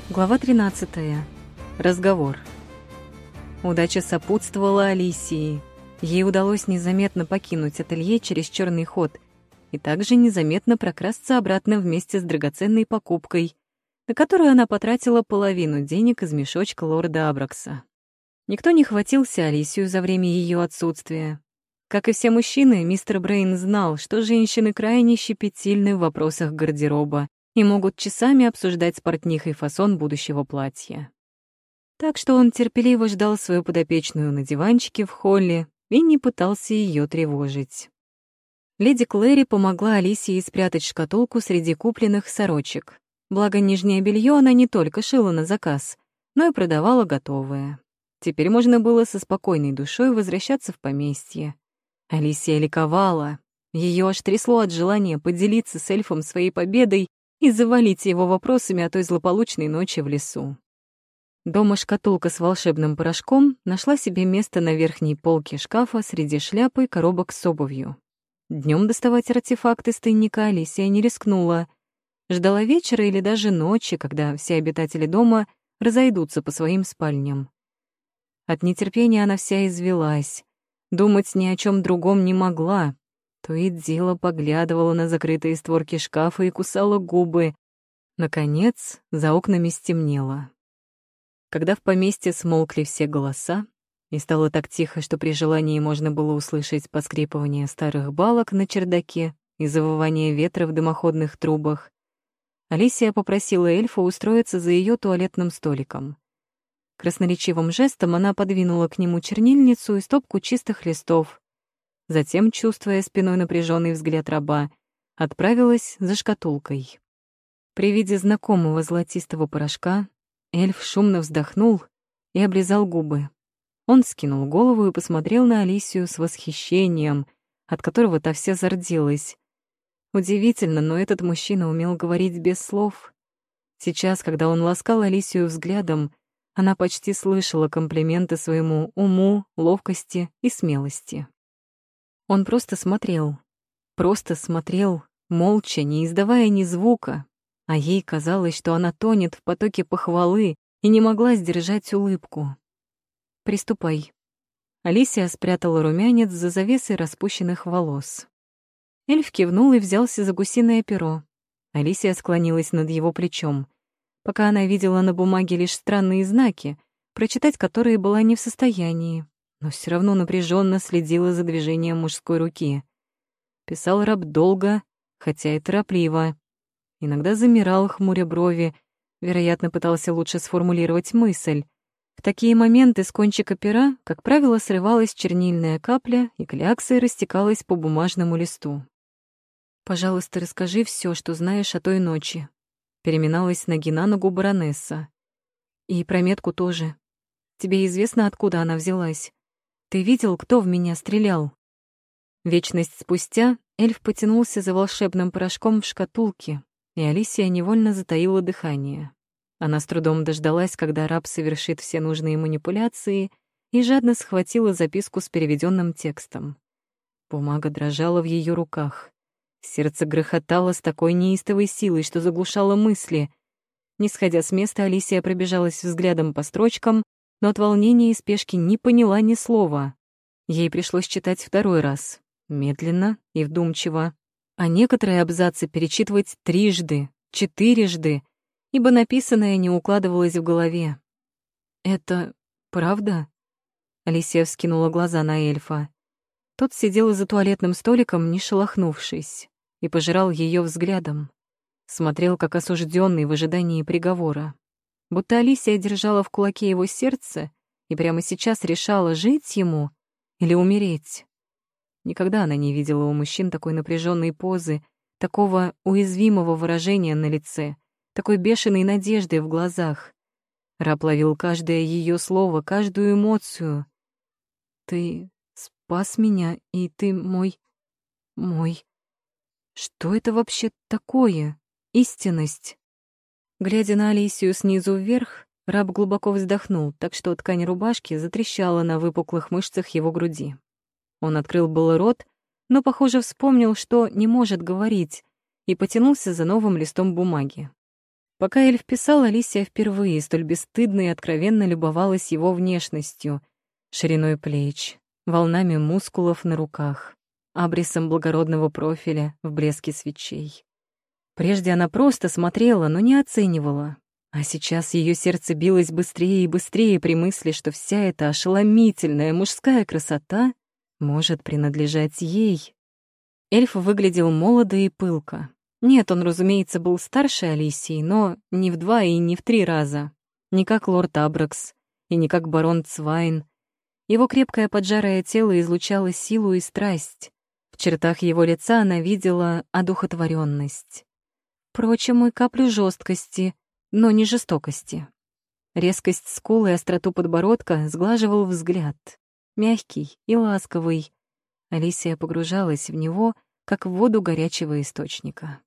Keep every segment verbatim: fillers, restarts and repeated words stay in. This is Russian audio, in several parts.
Глава тринадцатая. Разговор. Удача сопутствовала Алисии. Ей удалось незаметно покинуть ателье через черный ход и также незаметно прокрасться обратно вместе с драгоценной покупкой, на которую она потратила половину денег из мешочка лорда Абракса. Никто не хватился Алисию за время ее отсутствия. Как и все мужчины, мистер Брейн знал, что женщины крайне щепетильны в вопросах гардероба и могут часами обсуждать с портнихой фасон будущего платья. Так что он терпеливо ждал свою подопечную на диванчике в холле и не пытался ее тревожить. Леди Клэри помогла Алисии спрятать шкатулку среди купленных сорочек. Благо, нижнее белье она не только шила на заказ, но и продавала готовое. Теперь можно было со спокойной душой возвращаться в поместье. Алисия ликовала. Ее аж трясло от желания поделиться с эльфом своей победой и завалить его вопросами о той злополучной ночи в лесу. Дома шкатулка с волшебным порошком нашла себе место на верхней полке шкафа среди шляпы и коробок с обувью. Днем доставать артефакт из тайника Алисия не рискнула. Ждала вечера или даже ночи, когда все обитатели дома разойдутся по своим спальням. От нетерпения она вся извелась. Думать ни о чем другом не могла. То и дело поглядывала на закрытые створки шкафа и кусала губы. Наконец, за окнами стемнело. Когда в поместье смолкли все голоса, и стало так тихо, что при желании можно было услышать поскрипывание старых балок на чердаке и завывание ветра в дымоходных трубах, Алисия попросила эльфа устроиться за ее туалетным столиком. Красноречивым жестом она подвинула к нему чернильницу и стопку чистых листов. Затем, чувствуя спиной напряженный взгляд раба, отправилась за шкатулкой. При виде знакомого золотистого порошка эльф шумно вздохнул и облизал губы. Он скинул голову и посмотрел на Алисию с восхищением, от которого та вся зарделась. Удивительно, но этот мужчина умел говорить без слов. Сейчас, когда он ласкал Алисию взглядом, она почти слышала комплименты своему уму, ловкости и смелости. Он просто смотрел, просто смотрел, молча, не издавая ни звука, а ей казалось, что она тонет в потоке похвалы и не могла сдержать улыбку. «Приступай». Алисия спрятала румянец за завесой распущенных волос. Эльф кивнул и взялся за гусиное перо. Алисия склонилась над его плечом. Пока она видела на бумаге лишь странные знаки, прочитать которые была не в состоянии, но все равно напряженно следила за движением мужской руки. Писал раб долго, хотя и торопливо. Иногда замирал, хмуря брови, вероятно, пытался лучше сформулировать мысль. В такие моменты с кончика пера, как правило, срывалась чернильная капля и кляксой растекалась по бумажному листу. «Пожалуйста, расскажи все, что знаешь о той ночи», — переминалась с ноги на ногу баронесса. «И про метку тоже. Тебе известно, откуда она взялась? Ты видел, кто в меня стрелял?» Вечность спустя эльф потянулся за волшебным порошком в шкатулке, и Алисия невольно затаила дыхание. Она с трудом дождалась, когда раб совершит все нужные манипуляции, и жадно схватила записку с переведенным текстом. Бумага дрожала в ее руках. Сердце грохотало с такой неистовой силой, что заглушало мысли. Не сходя с места, Алисия пробежалась взглядом по строчкам, но от волнения и спешки не поняла ни слова. Ей пришлось читать второй раз, медленно и вдумчиво, а некоторые абзацы перечитывать трижды, четырежды, ибо написанное не укладывалось в голове. «Это правда?» Алисия вскинула глаза на эльфа. Тот сидел за туалетным столиком, не шелохнувшись, и пожирал ее взглядом. Смотрел, как осужденный в ожидании приговора. Будто Алисия держала в кулаке его сердце и прямо сейчас решала, жить ему или умереть. Никогда она не видела у мужчин такой напряженной позы, такого уязвимого выражения на лице, такой бешеной надежды в глазах. Раб ловил каждое ее слово, каждую эмоцию. «Ты спас меня, и ты мой... мой... Что это вообще такое? Истинность?» Глядя на Алисию снизу вверх, раб глубоко вздохнул, так что ткань рубашки затрещала на выпуклых мышцах его груди. Он открыл было рот, но, похоже, вспомнил, что не может говорить, и потянулся за новым листом бумаги. Пока эльф писал, Алисия впервые столь бесстыдно и откровенно любовалась его внешностью, шириной плеч, волнами мускулов на руках, абрисом благородного профиля в блеске свечей. Прежде она просто смотрела, но не оценивала. А сейчас ее сердце билось быстрее и быстрее при мысли, что вся эта ошеломительная мужская красота может принадлежать ей. Эльф выглядел молодо и пылко. Нет, он, разумеется, был старше Алисии, но не в два и не в три раза. Не как лорд Абракс и не как барон Цвайн. Его крепкое поджарое тело излучало силу и страсть. В чертах его лица она видела одухотворенность. Впрочем, и каплю жесткости, но не жестокости. Резкость скул и остроту подбородка сглаживал взгляд. Мягкий и ласковый. Алисия погружалась в него, как в воду горячего источника.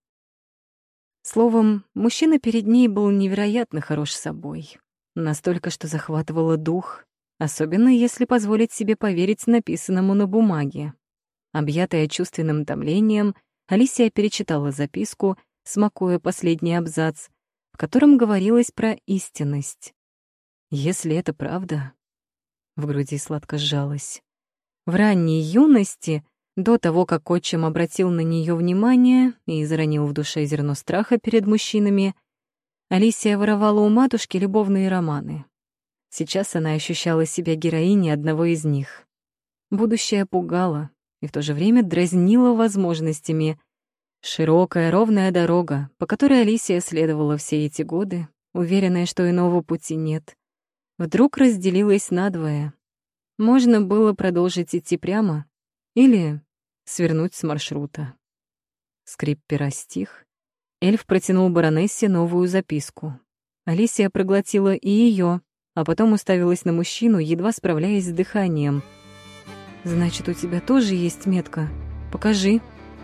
Словом, мужчина перед ней был невероятно хорош собой. Настолько, что захватывало дух, особенно если позволить себе поверить написанному на бумаге. Объятая чувственным томлением, Алисия перечитала записку, смакуя последний абзац, в котором говорилось про истинность. Если это правда... В груди сладко сжалось. В ранней юности, до того, как отчим обратил на нее внимание и заронил в душе зерно страха перед мужчинами, Алисия воровала у матушки любовные романы. Сейчас она ощущала себя героиней одного из них. Будущее пугало и в то же время дразнило возможностями. Широкая, ровная дорога, по которой Алисия следовала все эти годы, уверенная, что иного пути нет, вдруг разделилась надвое. Можно было продолжить идти прямо или свернуть с маршрута. Скрип пера стих. Эльф протянул баронессе новую записку. Алисия проглотила и ее, а потом уставилась на мужчину, едва справляясь с дыханием. «Значит, у тебя тоже есть метка? Покажи».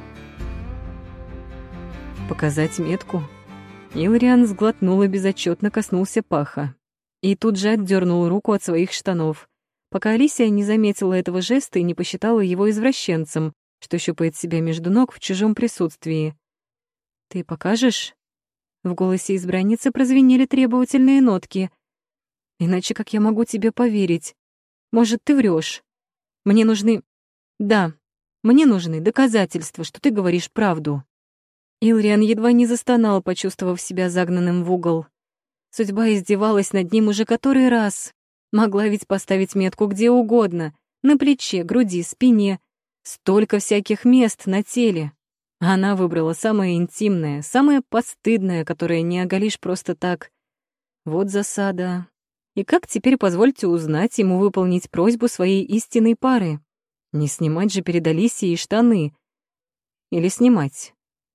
«Показать метку?» Илриан сглотнул и безотчетно коснулся паха. И тут же отдернул руку от своих штанов, пока Алисия не заметила этого жеста и не посчитала его извращенцем, что щупает себя между ног в чужом присутствии. «Ты покажешь?» В голосе избранницы прозвенели требовательные нотки. «Иначе как я могу тебе поверить? Может, ты врешь? Мне нужны... Да, мне нужны доказательства, что ты говоришь правду». Илриан едва не застонал, почувствовав себя загнанным в угол. Судьба издевалась над ним уже который раз. Могла ведь поставить метку где угодно. На плече, груди, спине. Столько всяких мест на теле. А она выбрала самое интимное, самое постыдное, которое не оголишь просто так. Вот засада. И как теперь, позвольте узнать, ему выполнить просьбу своей истинной пары? Не снимать же перед Алисией штаны. Или снимать?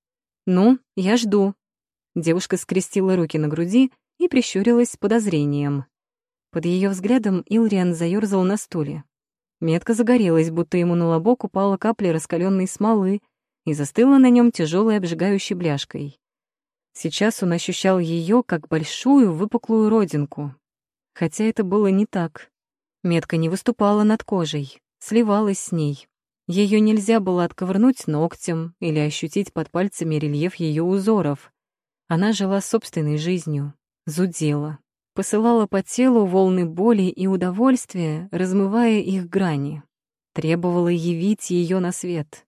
«Ну, я жду». Девушка скрестила руки на груди и прищурилась с подозрением. Под ее взглядом Илриан заёрзал на стуле. Метка загорелась, будто ему на лобок упала капля раскаленной смолы и застыла на нем тяжелой обжигающей бляшкой. Сейчас он ощущал ее как большую выпуклую родинку. Хотя это было не так. Метка не выступала над кожей, сливалась с ней. Ее нельзя было отковырнуть ногтем или ощутить под пальцами рельеф ее узоров. Она жила собственной жизнью, зудела, посылала по телу волны боли и удовольствия, размывая их грани, требовала явить ее на свет.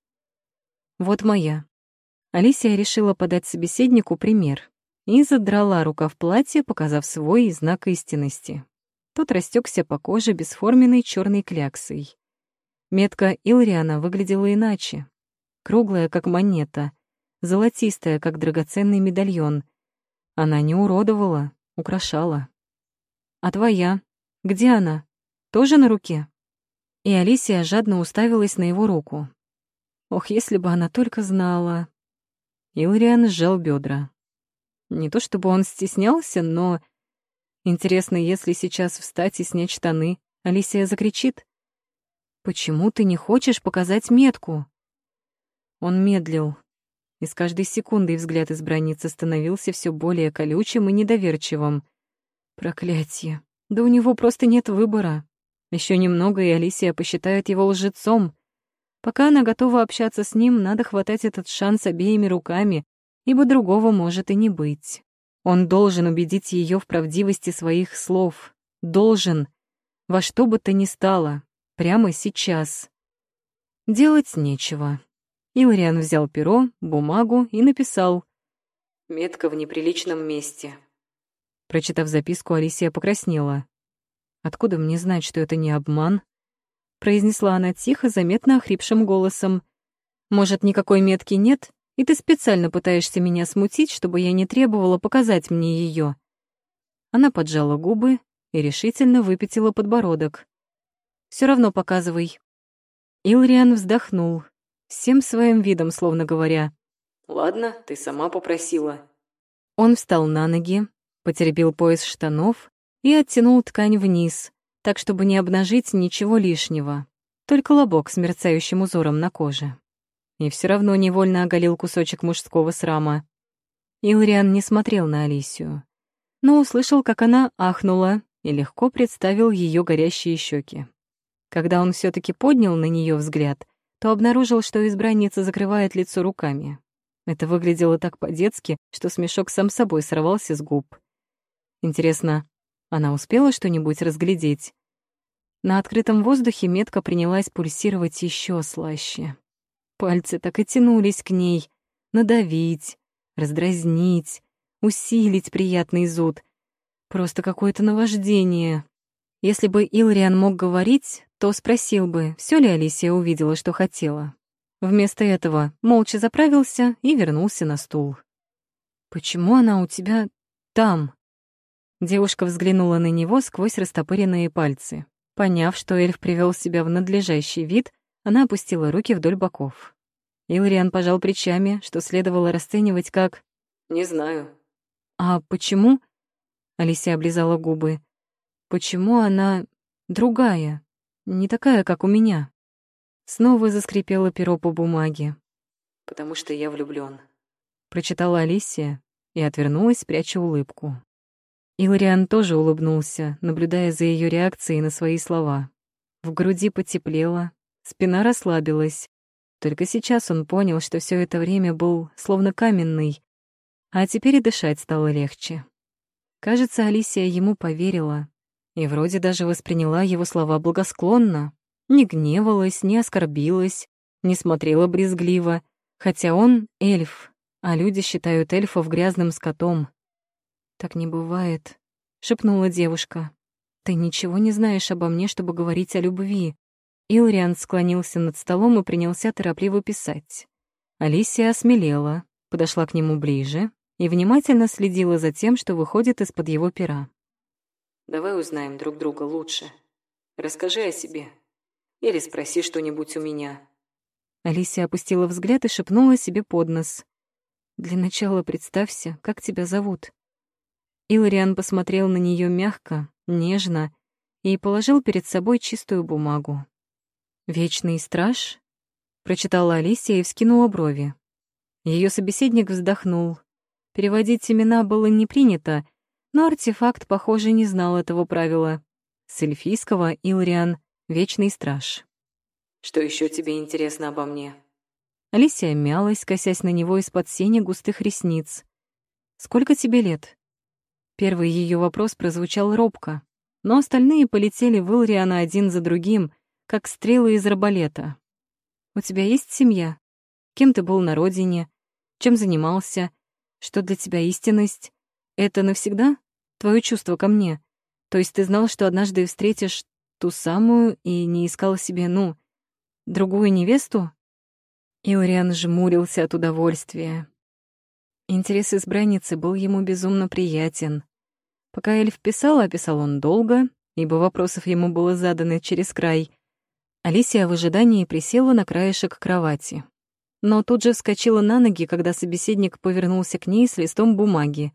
Вот моя. Алисия решила подать собеседнику пример и задрала рукав платья, показав свой знак истинности. Тот растекся по коже бесформенной черной кляксой. Метка Илриана выглядела иначе. Круглая, как монета, золотистая, как драгоценный медальон. Она не уродовала, украшала. «А твоя? Где она? Тоже на руке?» И Алисия жадно уставилась на его руку. Ох, если бы она только знала. Илриан сжал бедра. Не то чтобы он стеснялся, но... Интересно, если сейчас встать и снять штаны, Алисия закричит: «Почему ты не хочешь показать метку?» Он медлил, и с каждой секундой взгляд избранницы становился все более колючим и недоверчивым. Проклятье! Да у него просто нет выбора. Еще немного, и Алисия посчитает его лжецом. Пока она готова общаться с ним, надо хватать этот шанс обеими руками, ибо другого может и не быть. Он должен убедить ее в правдивости своих слов. Должен. Во что бы то ни стало. Прямо сейчас. Делать нечего. Илариан взял перо, бумагу и написал: «Метка в неприличном месте». Прочитав записку, Алисия покраснела. «Откуда мне знать, что это не обман?» Произнесла она тихо, заметно охрипшим голосом. «Может, никакой метки нет, и ты специально пытаешься меня смутить, чтобы я не требовала показать мне ее?» Она поджала губы и решительно выпятила подбородок. «Все равно показывай». Илариан вздохнул, всем своим видом словно говоря: «Ладно, ты сама попросила». Он встал на ноги, потеребил пояс штанов и оттянул ткань вниз, так, чтобы не обнажить ничего лишнего, только лобок с мерцающим узором на коже. И все равно невольно оголил кусочек мужского срама. Илариан не смотрел на Алисию, но услышал, как она ахнула, и легко представил ее горящие щеки. Когда он все таки поднял на нее взгляд, то обнаружил, что избранница закрывает лицо руками. Это выглядело так по-детски, что смешок сам собой сорвался с губ. Интересно, она успела что-нибудь разглядеть? На открытом воздухе метка принялась пульсировать еще слаще. Пальцы так и тянулись к ней. Надавить, раздразнить, усилить приятный зуд. Просто какое-то наваждение. Если бы Илариан мог говорить, то спросил бы, все ли Алисия увидела, что хотела. Вместо этого молча заправился и вернулся на стул. «Почему она у тебя там?» Девушка взглянула на него сквозь растопыренные пальцы. Поняв, что эльф привел себя в надлежащий вид, она опустила руки вдоль боков. Илариан пожал плечами, что следовало расценивать как «не знаю». «А почему?» — Алисия облизала губы. «Почему она другая, не такая, как у меня?» Снова заскрипело перо по бумаге. «Потому что я влюблён», — прочитала Алисия и отвернулась, пряча улыбку. Илариан тоже улыбнулся, наблюдая за ее реакцией на свои слова. В груди потеплело, спина расслабилась. Только сейчас он понял, что все это время был словно каменный, а теперь и дышать стало легче. Кажется, Алисия ему поверила и вроде даже восприняла его слова благосклонно, не гневалась, не оскорбилась, не смотрела брезгливо, хотя он — эльф, а люди считают эльфов грязным скотом. «Так не бывает», — шепнула девушка. «Ты ничего не знаешь обо мне, чтобы говорить о любви». Илариан склонился над столом и принялся торопливо писать. Алисия осмелела, подошла к нему ближе и внимательно следила за тем, что выходит из-под его пера. «Давай узнаем друг друга лучше. Расскажи о себе. Или спроси что-нибудь у меня». Алисия опустила взгляд и шепнула себе под нос: «Для начала представься, как тебя зовут». Илариан посмотрел на нее мягко, нежно и положил перед собой чистую бумагу. «Вечный страж?» — прочитала Алисия и вскинула брови. Ее собеседник вздохнул. Переводить имена было не принято, но артефакт, похоже, не знал этого правила. С эльфийского Илариан — вечный страж. «Что еще тебе интересно обо мне?» Алисия мялась, косясь на него из-под сени густых ресниц. «Сколько тебе лет?» Первый ее вопрос прозвучал робко, но остальные полетели в Илариана один за другим, как стрелы из арбалета. «У тебя есть семья? Кем ты был на родине? Чем занимался? Что для тебя истинность? Это навсегда? Твое чувство ко мне? То есть ты знал, что однажды встретишь ту самую и не искал себе, ну, другую невесту?» Илариан жмурился от удовольствия. Интерес избранницы был ему безумно приятен. Пока эльф писал, а писал он долго, ибо вопросов ему было задано через край, Алисия в ожидании присела на краешек кровати. Но тут же вскочила на ноги, когда собеседник повернулся к ней с листом бумаги.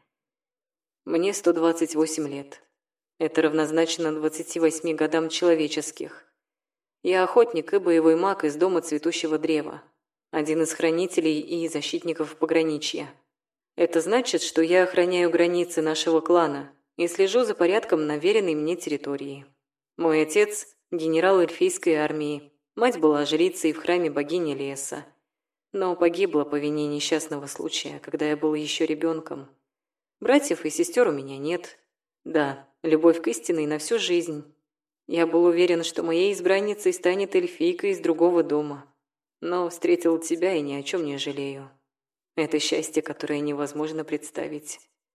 «Мне сто двадцать восемь лет. Это равнозначно двадцати восьми годам человеческих. Я охотник и боевой маг из Дома Цветущего Древа, один из хранителей и защитников пограничья. Это значит, что я охраняю границы нашего клана и слежу за порядком на веренной мне территории. Мой отец – генерал эльфийской армии, мать была жрицей в храме богини леса, но погибла по вине несчастного случая, когда я был еще ребенком. Братьев и сестер у меня нет. Да, любовь к истинной на всю жизнь. Я был уверен, что моей избранницей станет эльфийка из другого дома. Но встретил тебя и ни о чем не жалею. Это счастье, которое невозможно представить».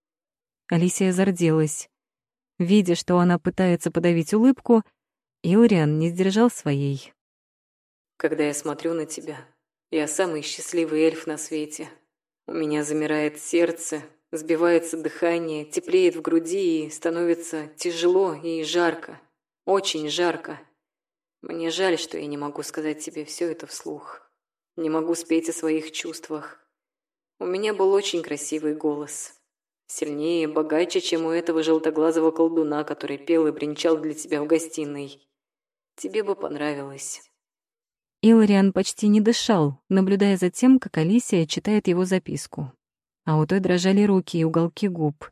Алисия зарделась. Видя, что она пытается подавить улыбку, Илариан не сдержал своей. «Когда я смотрю на тебя, я самый счастливый эльф на свете. У меня замирает сердце, сбивается дыхание, теплеет в груди и становится тяжело и жарко. Очень жарко. Мне жаль, что я не могу сказать тебе все это вслух. Не могу спеть о своих чувствах. У меня был очень красивый голос. Сильнее, богаче, чем у этого желтоглазого колдуна, который пел и бренчал для тебя в гостиной. Тебе бы понравилось». Илариан почти не дышал, наблюдая за тем, как Алисия читает его записку. А у той дрожали руки и уголки губ.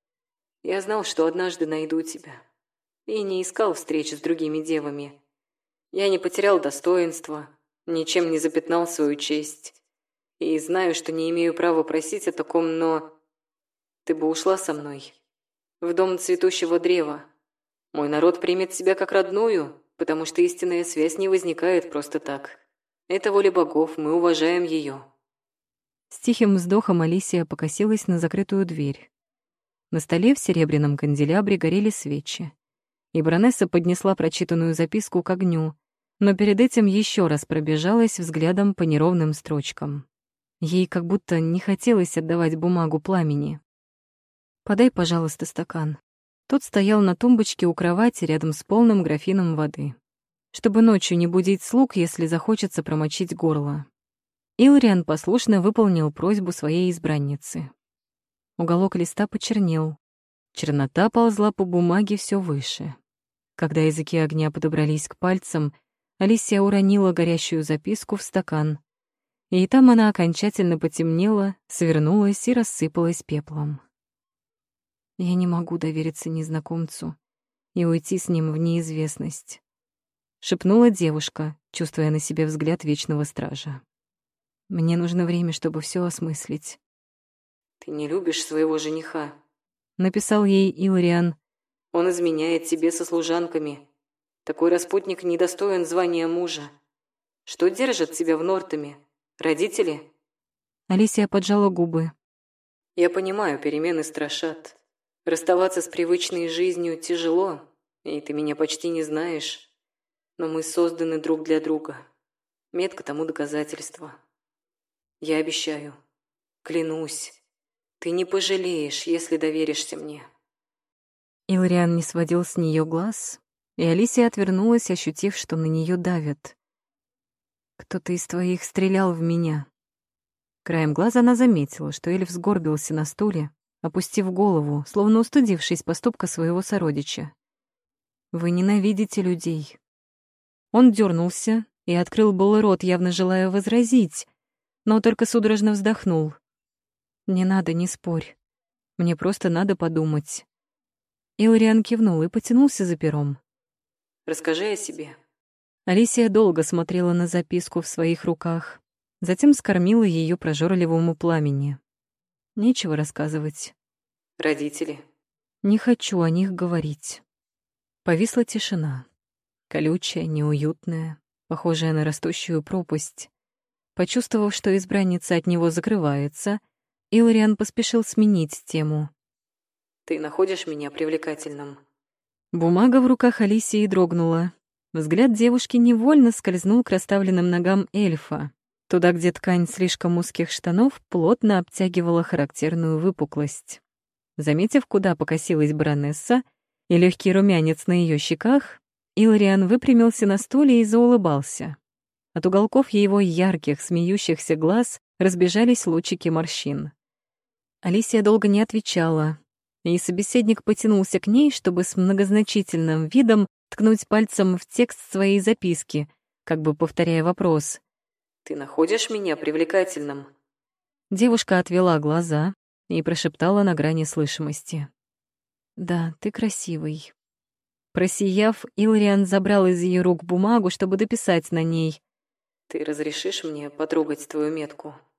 «Я знал, что однажды найду тебя. И не искал встреч с другими девами. Я не потерял достоинства, ничем не запятнал свою честь. И знаю, что не имею права просить о таком, но... Ты бы ушла со мной. В дом цветущего древа. Мой народ примет тебя как родную, потому что истинная связь не возникает просто так. Это воля богов, мы уважаем ее». С тихим вздохом Алисия покосилась на закрытую дверь. На столе в серебряном канделябре горели свечи. И баронесса поднесла прочитанную записку к огню, но перед этим еще раз пробежалась взглядом по неровным строчкам. Ей как будто не хотелось отдавать бумагу пламени. «Подай, пожалуйста, стакан». Тот стоял на тумбочке у кровати рядом с полным графином воды, чтобы ночью не будить слуг, если захочется промочить горло. Илариан послушно выполнил просьбу своей избранницы. Уголок листа почернел. Чернота ползла по бумаге все выше. Когда языки огня подобрались к пальцам, Алисия уронила горящую записку в стакан, и там она окончательно потемнела, свернулась и рассыпалась пеплом. «Я не могу довериться незнакомцу и уйти с ним в неизвестность», — шепнула девушка, чувствуя на себе взгляд вечного стража. «Мне нужно время, чтобы все осмыслить». «Ты не любишь своего жениха», — написал ей Илариан. «Он изменяет тебе со служанками. Такой распутник недостоин звания мужа. Что держит тебя в Нортаме? Родители?» Алисия поджала губы. «Я понимаю, перемены страшат. Расставаться с привычной жизнью тяжело, и ты меня почти не знаешь. Но мы созданы друг для друга. Метка тому доказательство. Я обещаю, клянусь, ты не пожалеешь, если доверишься мне». Илариан не сводил с нее глаз, и Алисия отвернулась, ощутив, что на нее давят. «Кто-то из твоих стрелял в меня». Краем глаза она заметила, что эльф сгорбился на стуле, опустив голову, словно устыдившись поступка своего сородича. «Вы ненавидите людей». Он дернулся и открыл был рот, явно желая возразить, но только судорожно вздохнул. «Не надо, не спорь. Мне просто надо подумать». Илариан кивнул и потянулся за пером. «Расскажи о себе». Алисия долго смотрела на записку в своих руках, затем скормила ее прожорливому пламени. Нечего рассказывать. «Родители». Не хочу о них говорить. Повисла тишина. Колючая, неуютная, похожая на растущую пропасть. Почувствовав, что избранница от него закрывается, Илариан поспешил сменить тему. «Ты находишь меня привлекательным?» Бумага в руках Алисии дрогнула. Взгляд девушки невольно скользнул к расставленным ногам эльфа, туда, где ткань слишком узких штанов плотно обтягивала характерную выпуклость. Заметив, куда покосилась баронесса, и легкий румянец на ее щеках, Илариан выпрямился на стуле и заулыбался. От уголков его ярких, смеющихся глаз разбежались лучики морщин. Алисия долго не отвечала, и собеседник потянулся к ней, чтобы с многозначительным видом ткнуть пальцем в текст своей записки, как бы повторяя вопрос. «Ты находишь меня привлекательным?» Девушка отвела глаза и прошептала на грани слышимости. «Да, ты красивый». Просияв, Илариан забрал из ее рук бумагу, чтобы дописать на ней. «Ты разрешишь мне потрогать твою метку?»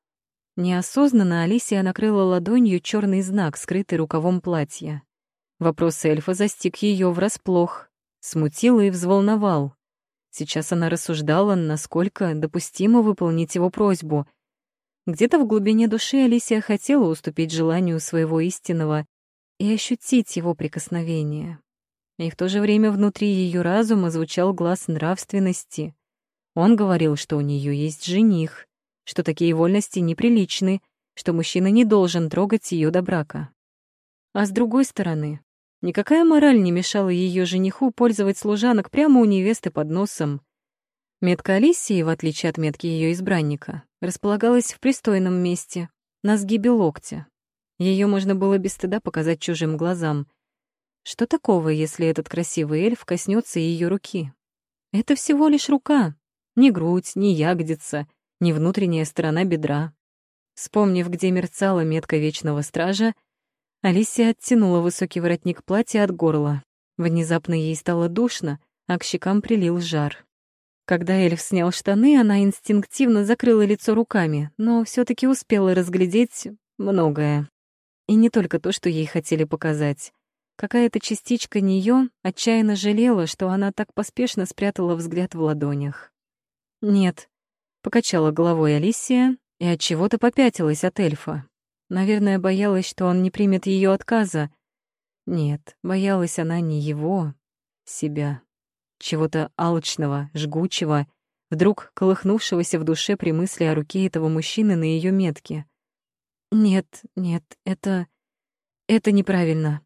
Неосознанно Алисия накрыла ладонью черный знак, скрытый рукавом платья. Вопрос эльфа застиг ее врасплох, смутил и взволновал. Сейчас она рассуждала, насколько допустимо выполнить его просьбу. Где-то в глубине души Алисия хотела уступить желанию своего истинного и ощутить его прикосновение. И в то же время внутри ее разума звучал глас нравственности. Он говорил, что у нее есть жених, что такие вольности неприличны, что мужчина не должен трогать ее до брака. А с другой стороны, никакая мораль не мешала ее жениху пользовать служанок прямо у невесты под носом. Метка Алисии, в отличие от метки ее избранника, располагалась в пристойном месте, на сгибе локтя. Ее можно было без стыда показать чужим глазам. Что такого, если этот красивый эльф коснется ее руки? Это всего лишь рука, ни грудь, ни ягодица, ни внутренняя сторона бедра. Вспомнив, где мерцала метка Вечного Стража, Алисия оттянула высокий воротник платья от горла. Внезапно ей стало душно, а к щекам прилил жар. Когда эльф снял штаны, она инстинктивно закрыла лицо руками, но все таки успела разглядеть многое. И не только то, что ей хотели показать. Какая-то частичка неё отчаянно жалела, что она так поспешно спрятала взгляд в ладонях. «Нет», — покачала головой Алисия и отчего-то попятилась от эльфа. Наверное, боялась, что он не примет её отказа. Нет, боялась она не его, себя. Чего-то алчного, жгучего, вдруг колыхнувшегося в душе при мысли о руке этого мужчины на её метке. «Нет, нет, это... это неправильно».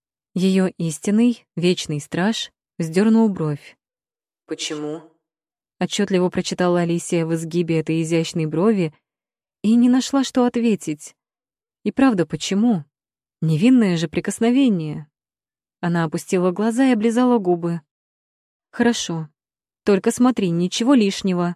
Её истинный, вечный страж вздернул бровь. «Почему?» Отчетливо прочитала Алисия в изгибе этой изящной брови и не нашла, что ответить. И правда, почему? Невинное же прикосновение. Она опустила глаза и облизала губы. «Хорошо. Только смотри, ничего лишнего».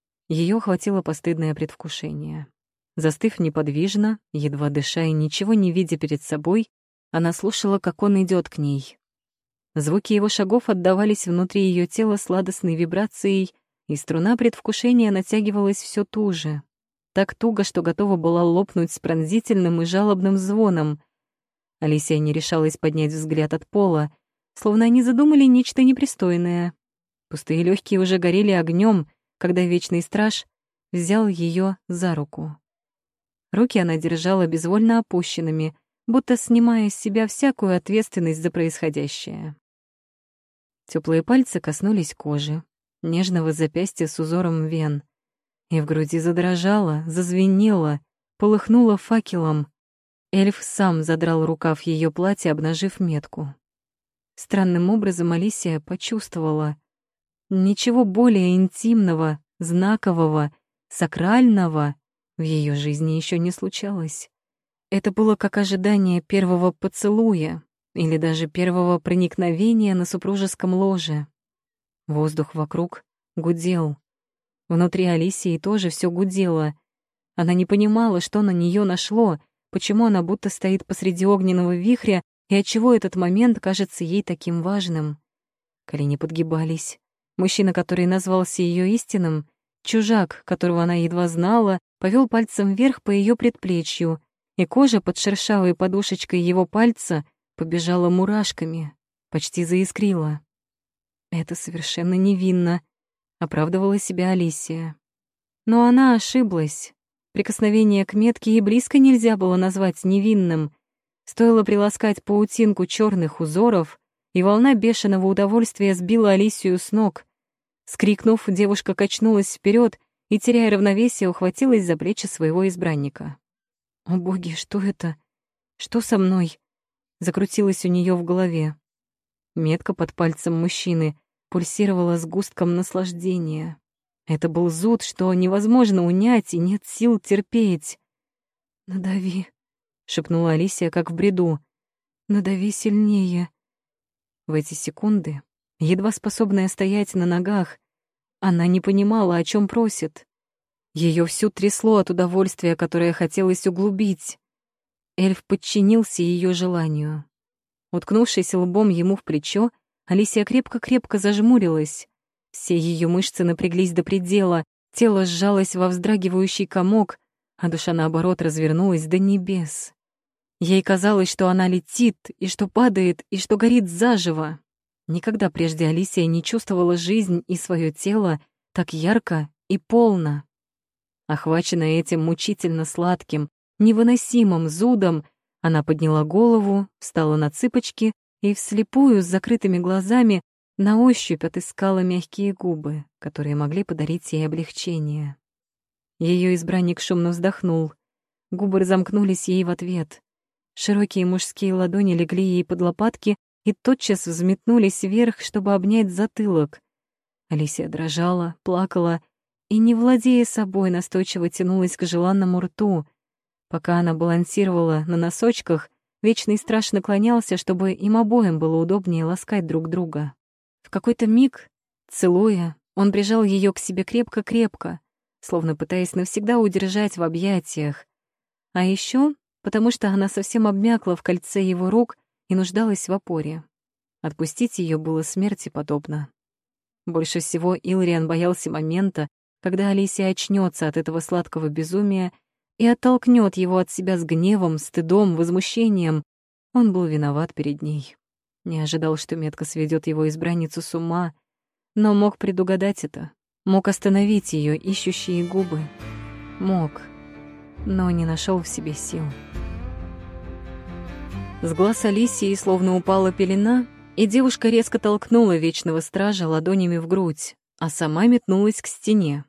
Её охватило постыдное предвкушение. Застыв неподвижно, едва дыша и ничего не видя перед собой, она слушала, как он идёт к ней. Звуки его шагов отдавались внутри её тела сладостной вибрацией, и струна предвкушения натягивалась всё туже. Так туго, что готова была лопнуть с пронзительным и жалобным звоном. Алисия не решалась поднять взгляд от пола, словно они задумали нечто непристойное. Пустые лёгкие уже горели огнём, когда Вечный Страж взял её за руку. Руки она держала безвольно опущенными, будто снимая с себя всякую ответственность за происходящее. Тёплые пальцы коснулись кожи, нежного запястья с узором вен, и в груди задрожало, зазвенело, полыхнуло факелом. Эльф сам задрал рукав её платья, обнажив метку. Странным образом Алисия почувствовала. Ничего более интимного, знакового, сакрального в её жизни ещё не случалось. Это было как ожидание первого поцелуя или даже первого проникновения на супружеском ложе. Воздух вокруг гудел. Внутри Алисии тоже всё гудело. Она не понимала, что на неё нашло, почему она будто стоит посреди огненного вихря и отчего этот момент кажется ей таким важным. Колени подгибались. Мужчина, который назвался её истинным, чужак, которого она едва знала, повёл пальцем вверх по её предплечью, и кожа под шершавой подушечкой его пальца побежала мурашками, почти заискрила. «Это совершенно невинно», — оправдывала себя Алисия. Но она ошиблась. Прикосновение к метке и близко нельзя было назвать невинным. Стоило приласкать паутинку чёрных узоров, и волна бешеного удовольствия сбила Алисию с ног. Скрикнув, девушка качнулась вперёд и, теряя равновесие, ухватилась за плечи своего избранника. «О боги, что это? Что со мной?» Закрутилось у неё в голове. Метка под пальцем мужчины пульсировала сгустком наслаждения. Это был зуд, что невозможно унять и нет сил терпеть. «Надави», — шепнула Алисия, как в бреду. «Надави сильнее». В эти секунды, едва способная стоять на ногах, она не понимала, о чём просит. Её всю трясло от удовольствия, которое хотелось углубить. Эльф подчинился её желанию. Уткнувшись лбом ему в плечо, Алисия крепко-крепко зажмурилась. Все её мышцы напряглись до предела, тело сжалось во вздрагивающий комок, а душа, наоборот, развернулась до небес. Ей казалось, что она летит, и что падает, и что горит заживо. Никогда прежде Алисия не чувствовала жизнь и свое тело так ярко и полно. Охваченная этим мучительно сладким, невыносимым зудом, она подняла голову, встала на цыпочки и вслепую с закрытыми глазами на ощупь отыскала мягкие губы, которые могли подарить ей облегчение. Ее избранник шумно вздохнул. Губы разомкнулись ей в ответ. Широкие мужские ладони легли ей под лопатки и тотчас взметнулись вверх, чтобы обнять затылок. Алисия дрожала, плакала и, не владея собой, настойчиво тянулась к желанному рту. Пока она балансировала на носочках, Вечный Страж наклонялся, чтобы им обоим было удобнее ласкать друг друга. В какой-то миг, целуя, он прижал ее к себе крепко-крепко, словно пытаясь навсегда удержать в объятиях. А еще потому что она совсем обмякла в кольце его рук и нуждалась в опоре. Отпустить ее было смерти подобно. Больше всего Илриан боялся момента, когда Алисия очнется от этого сладкого безумия и оттолкнет его от себя с гневом, стыдом, возмущением. Он был виноват перед ней. Не ожидал, что метка сведет его избранницу с ума, но мог предугадать это, мог остановить ее ищущие губы. Мог, но не нашел в себе сил. С глаз Алисии словно упала пелена, и девушка резко толкнула Вечного Стража ладонями в грудь, а сама метнулась к стене.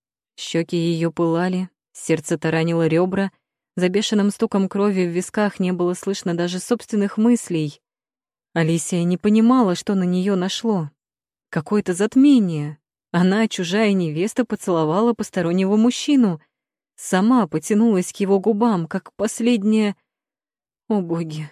Щеки ее пылали, сердце таранило ребра, за бешеным стуком крови в висках не было слышно даже собственных мыслей. Алисия не понимала, что на нее нашло. Какое-то затмение. Она, чужая невеста, поцеловала постороннего мужчину. Сама потянулась к его губам, как последняя... О, боги!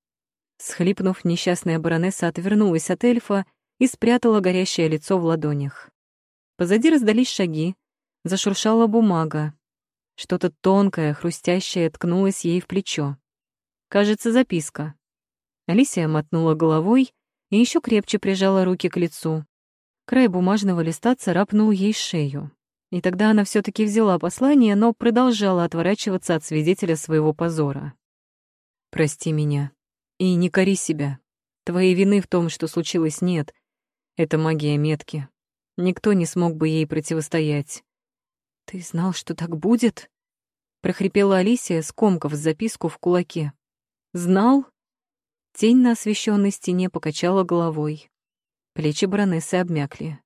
Схлипнув, несчастная баронесса отвернулась от эльфа и спрятала горящее лицо в ладонях. Позади раздались шаги, зашуршала бумага. Что-то тонкое, хрустящее ткнулось ей в плечо. Кажется, записка. Алисия мотнула головой и еще крепче прижала руки к лицу. Край бумажного листа царапнул ей шею. И тогда она все таки взяла послание, но продолжала отворачиваться от свидетеля своего позора. «Прости меня. И не кори себя. Твоей вины в том, что случилось, нет. Это магия метки. Никто не смог бы ей противостоять». «Ты знал, что так будет?» — прохрипела Алисия, скомкав записку в кулаке. «Знал?» Тень на освещенной стене покачала головой. Плечи баронессы обмякли.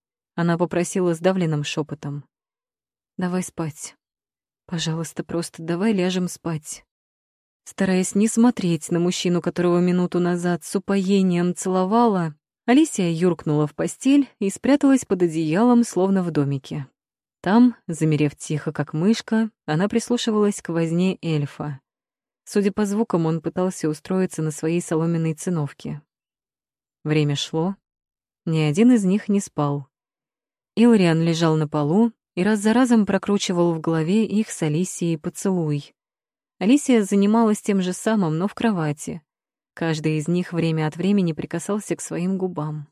Она попросила сдавленным шепотом: «Давай спать. Пожалуйста, просто давай ляжем спать». Стараясь не смотреть на мужчину, которого минуту назад с упоением целовала, Алисия юркнула в постель и спряталась под одеялом, словно в домике. Там, замерев тихо, как мышка, она прислушивалась к возне эльфа. Судя по звукам, он пытался устроиться на своей соломенной циновке. Время шло. Ни один из них не спал. Илриан лежал на полу и раз за разом прокручивал в голове их с Алисией поцелуй. Алисия занималась тем же самым, но в кровати. Каждый из них время от времени прикасался к своим губам.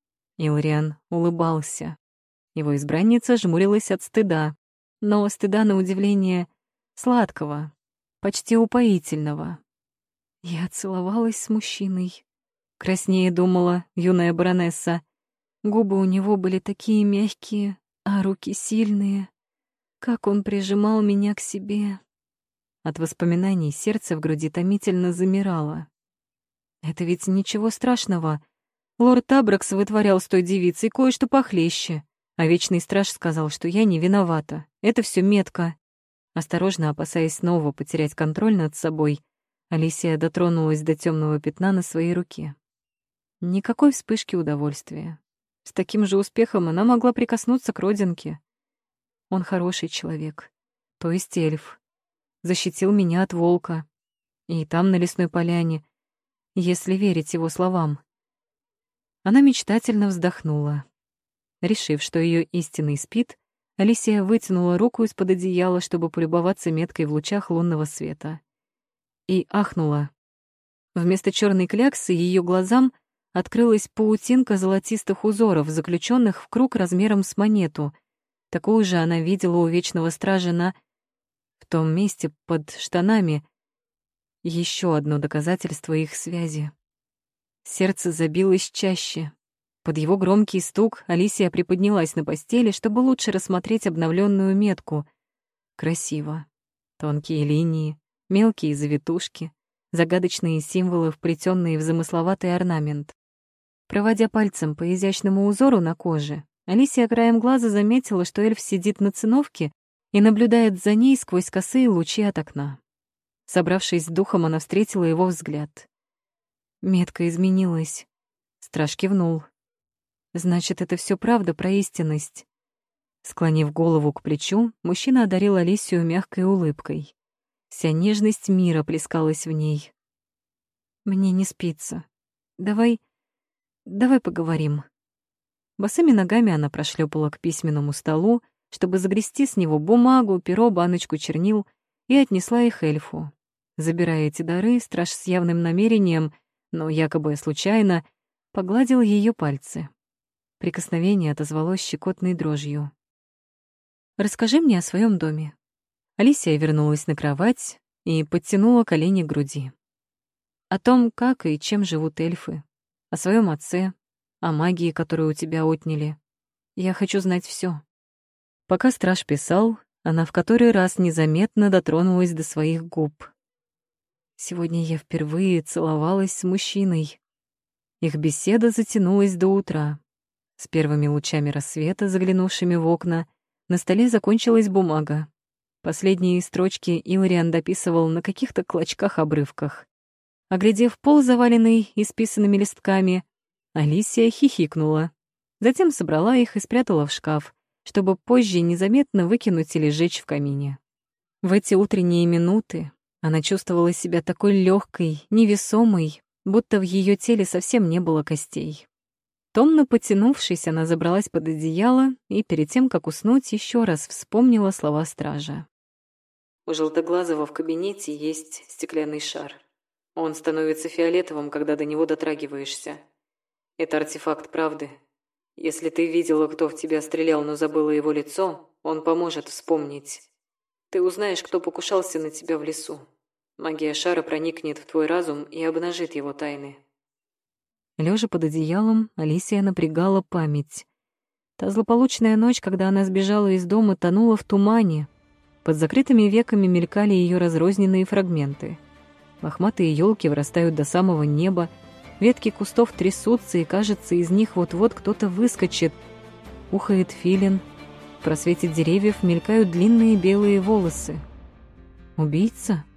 Илриан улыбался. Его избранница жмурилась от стыда, но стыда, на удивление, сладкого, почти упоительного. «Я целовалась с мужчиной», — краснее думала юная баронесса. Губы у него были такие мягкие, а руки сильные. Как он прижимал меня к себе. От воспоминаний сердце в груди томительно замирало. Это ведь ничего страшного. Лорд Абракс вытворял с той девицей кое-что похлеще, а Вечный Страж сказал, что я не виновата. Это все метка. Осторожно, опасаясь снова потерять контроль над собой, Алисия дотронулась до темного пятна на своей руке. Никакой вспышки удовольствия. С таким же успехом она могла прикоснуться к родинке. Он хороший человек, то есть эльф. Защитил меня от волка. И там, на лесной поляне, если верить его словам. Она мечтательно вздохнула. Решив, что ее истинный спит, Алисия вытянула руку из-под одеяла, чтобы полюбоваться меткой в лучах лунного света. И ахнула. Вместо черной кляксы ее глазам открылась паутинка золотистых узоров, заключенных в круг размером с монету. Такую же она видела у Вечного Стража на... В том месте под штанами еще одно доказательство их связи. Сердце забилось чаще. Под его громкий стук Алисия приподнялась на постели, чтобы лучше рассмотреть обновленную метку. Красиво. Тонкие линии, мелкие завитушки, загадочные символы, вплетенные в замысловатый орнамент. Проводя пальцем по изящному узору на коже, Алисия краем глаза заметила, что эльф сидит на циновке и наблюдает за ней сквозь косые лучи от окна. Собравшись с духом, она встретила его взгляд. Метка изменилась. Страж кивнул. Значит, это все правда про истинность. Склонив голову к плечу, мужчина одарил Алисию мягкой улыбкой. Вся нежность мира плескалась в ней. «Мне не спится. Давай... давай поговорим». Босыми ногами она прошлепала к письменному столу, чтобы загрести с него бумагу, перо, баночку чернил, и отнесла их эльфу. Забирая эти дары, страж с явным намерением, но якобы случайно, погладил ее пальцы. Прикосновение отозвалось щекотной дрожью. «Расскажи мне о своем доме». Алисия вернулась на кровать и подтянула колени к груди. О том, как и чем живут эльфы, о своем отце, о магии, которую у тебя отняли. Я хочу знать все. Пока страж писал, она в который раз незаметно дотронулась до своих губ. Сегодня я впервые целовалась с мужчиной. Их беседа затянулась до утра. С первыми лучами рассвета, заглянувшими в окна, на столе закончилась бумага. Последние строчки Илариан дописывал на каких-то клочках-обрывках. Оглядев пол, заваленный исписанными листками, Алисия хихикнула. Затем собрала их и спрятала в шкаф, чтобы позже незаметно выкинуть или сжечь в камине. В эти утренние минуты она чувствовала себя такой легкой, невесомой, будто в ее теле совсем не было костей. Томно потянувшись, она забралась под одеяло и перед тем, как уснуть, еще раз вспомнила слова стража. У Желтоглазого в кабинете есть стеклянный шар. Он становится фиолетовым, когда до него дотрагиваешься. Это артефакт правды. Если ты видела, кто в тебя стрелял, но забыла его лицо, он поможет вспомнить. Ты узнаешь, кто покушался на тебя в лесу. Магия шара проникнет в твой разум и обнажит его тайны. Лежа под одеялом, Алисия напрягала память. Та злополучная ночь, когда она сбежала из дома, тонула в тумане. Под закрытыми веками мелькали ее разрозненные фрагменты. Лохматые елки вырастают до самого неба, ветки кустов трясутся, и, кажется, из них вот-вот кто-то выскочит. Ухает филин. В просвете деревьев мелькают длинные белые волосы. Убийца?